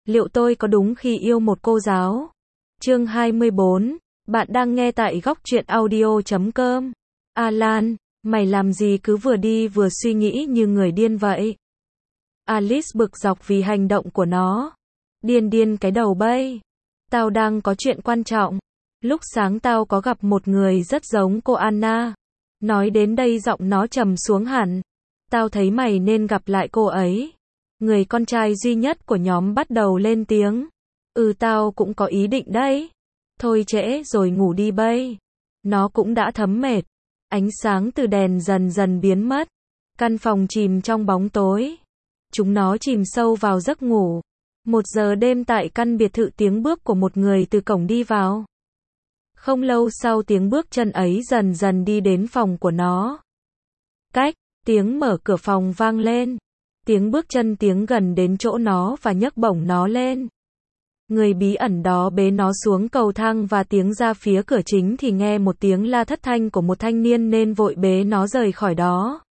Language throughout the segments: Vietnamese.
Liệu tôi có đúng khi yêu một cô giáo? Chương 24. Bạn đang nghe tại góc truyện audio.com. Alan, mày làm gì cứ vừa đi vừa suy nghĩ như người điên vậy? Alice bực dọc vì hành động của nó. Điên cái đầu bay. Tao đang có chuyện quan trọng. Lúc sáng tao có gặp một người rất giống cô Anna. Nói đến đây giọng nó trầm xuống hẳn. Tao thấy mày nên gặp lại cô ấy. Người con trai duy nhất của nhóm bắt đầu lên tiếng. Tao cũng có ý định đấy. Thôi trễ rồi ngủ đi bay. Nó cũng đã thấm mệt. Ánh sáng từ đèn dần dần biến mất. Căn phòng chìm trong bóng tối. Chúng nó chìm sâu vào giấc ngủ. 1 giờ đêm tại căn biệt thự, tiếng bước của một người từ cổng đi vào. Không lâu sau tiếng bước chân ấy dần dần đi đến phòng của nó. Cách, tiếng mở cửa phòng vang lên. Tiếng bước chân tiến gần đến chỗ nó và nhấc bổng nó lên. Người bí ẩn đó bế nó xuống cầu thang và tiến ra phía cửa chính thì nghe một tiếng la thất thanh của một thanh niên nên vội bế nó rời khỏi đó.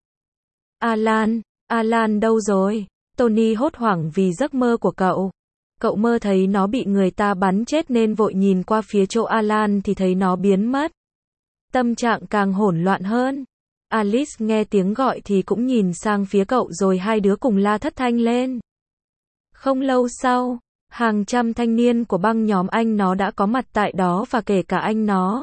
Alan đâu rồi? Tony hốt hoảng vì giấc mơ của cậu. Cậu mơ thấy nó bị người ta bắn chết nên vội nhìn qua phía chỗ Alan thì thấy nó biến mất. Tâm trạng càng hỗn loạn hơn. Alice nghe tiếng gọi thì cũng nhìn sang phía cậu rồi hai đứa cùng la thất thanh lên. Không lâu sau, hàng trăm thanh niên của băng nhóm anh nó đã có mặt tại đó và kể cả anh nó.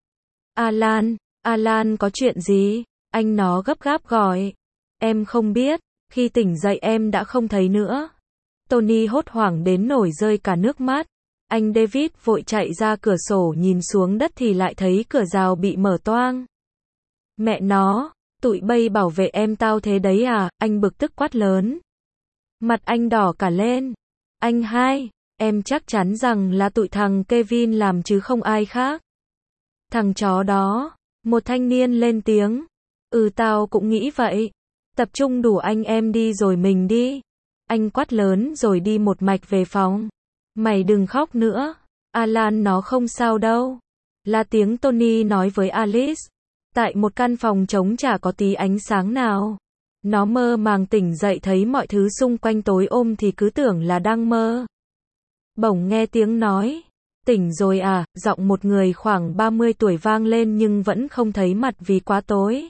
Alan có chuyện gì? Anh nó gấp gáp gọi. Em không biết, khi tỉnh dậy em đã không thấy nữa. Tony hốt hoảng đến nổi rơi cả nước mắt. Anh David vội chạy ra cửa sổ nhìn xuống đất thì lại thấy cửa rào bị mở toang. Mẹ nó, tụi bay bảo vệ em tao thế đấy à? Anh bực tức quát lớn. Mặt anh đỏ cả lên. Anh hai, em chắc chắn rằng là tụi thằng Kevin làm chứ không ai khác. Thằng chó đó, một thanh niên lên tiếng. Tao cũng nghĩ vậy. Tập trung đủ anh em đi rồi mình đi. Anh quát lớn rồi đi một mạch về phòng. Mày đừng khóc nữa. Alan nó không sao đâu. Là tiếng Tony nói với Alice. Tại một căn phòng trống chả có tí ánh sáng nào. Nó mơ màng tỉnh dậy thấy mọi thứ xung quanh tối ôm thì cứ tưởng là đang mơ. Bỗng nghe tiếng nói. Tỉnh rồi à? Giọng một người khoảng 30 tuổi vang lên nhưng vẫn không thấy mặt vì quá tối.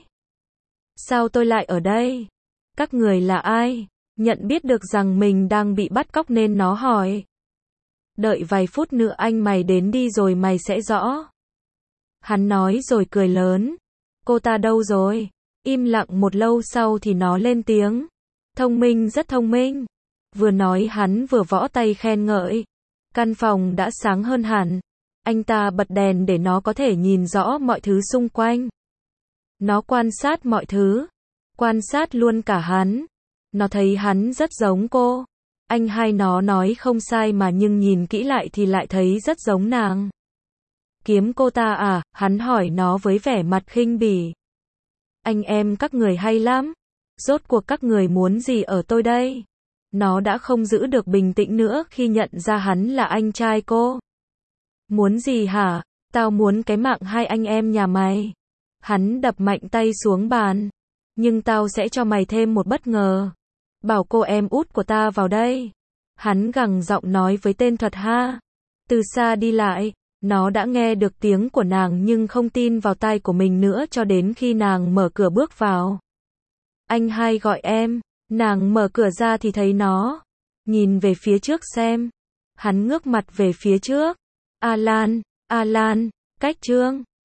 Sao tôi lại ở đây? Các người là ai? Nhận biết được rằng mình đang bị bắt cóc nên nó hỏi. Đợi vài phút nữa anh mày đến đi rồi mày sẽ rõ. Hắn nói rồi cười lớn. Cô ta đâu rồi? Im lặng một lâu sau thì nó lên tiếng. Thông minh, rất thông minh. Vừa nói hắn vừa võ tay khen ngợi. Căn phòng đã sáng hơn hẳn. Anh ta bật đèn để nó có thể nhìn rõ mọi thứ xung quanh. Nó quan sát mọi thứ. Quan sát luôn cả hắn. Nó thấy hắn rất giống cô. Anh hai nó nói không sai mà nhưng nhìn kỹ lại thì lại thấy rất giống nàng. Kiếm cô ta à? Hắn hỏi nó với vẻ mặt khinh bỉ. Anh em các người hay lắm. Rốt cuộc các người muốn gì ở tôi đây? Nó đã không giữ được bình tĩnh nữa khi nhận ra hắn là anh trai cô. Muốn gì hả? Tao muốn cái mạng hai anh em nhà mày. Hắn đập mạnh tay xuống bàn. Nhưng tao sẽ cho mày thêm một bất ngờ. Bảo cô em út của ta vào đây. Hắn gằn giọng nói với tên thuật ha. Từ xa đi lại, nó đã nghe được tiếng của nàng nhưng không tin vào tai của mình nữa cho đến khi nàng mở cửa bước vào. Anh hai gọi em. Nàng mở cửa ra thì thấy nó. Nhìn về phía trước xem. Hắn ngước mặt về phía trước. Alan, cách Trương.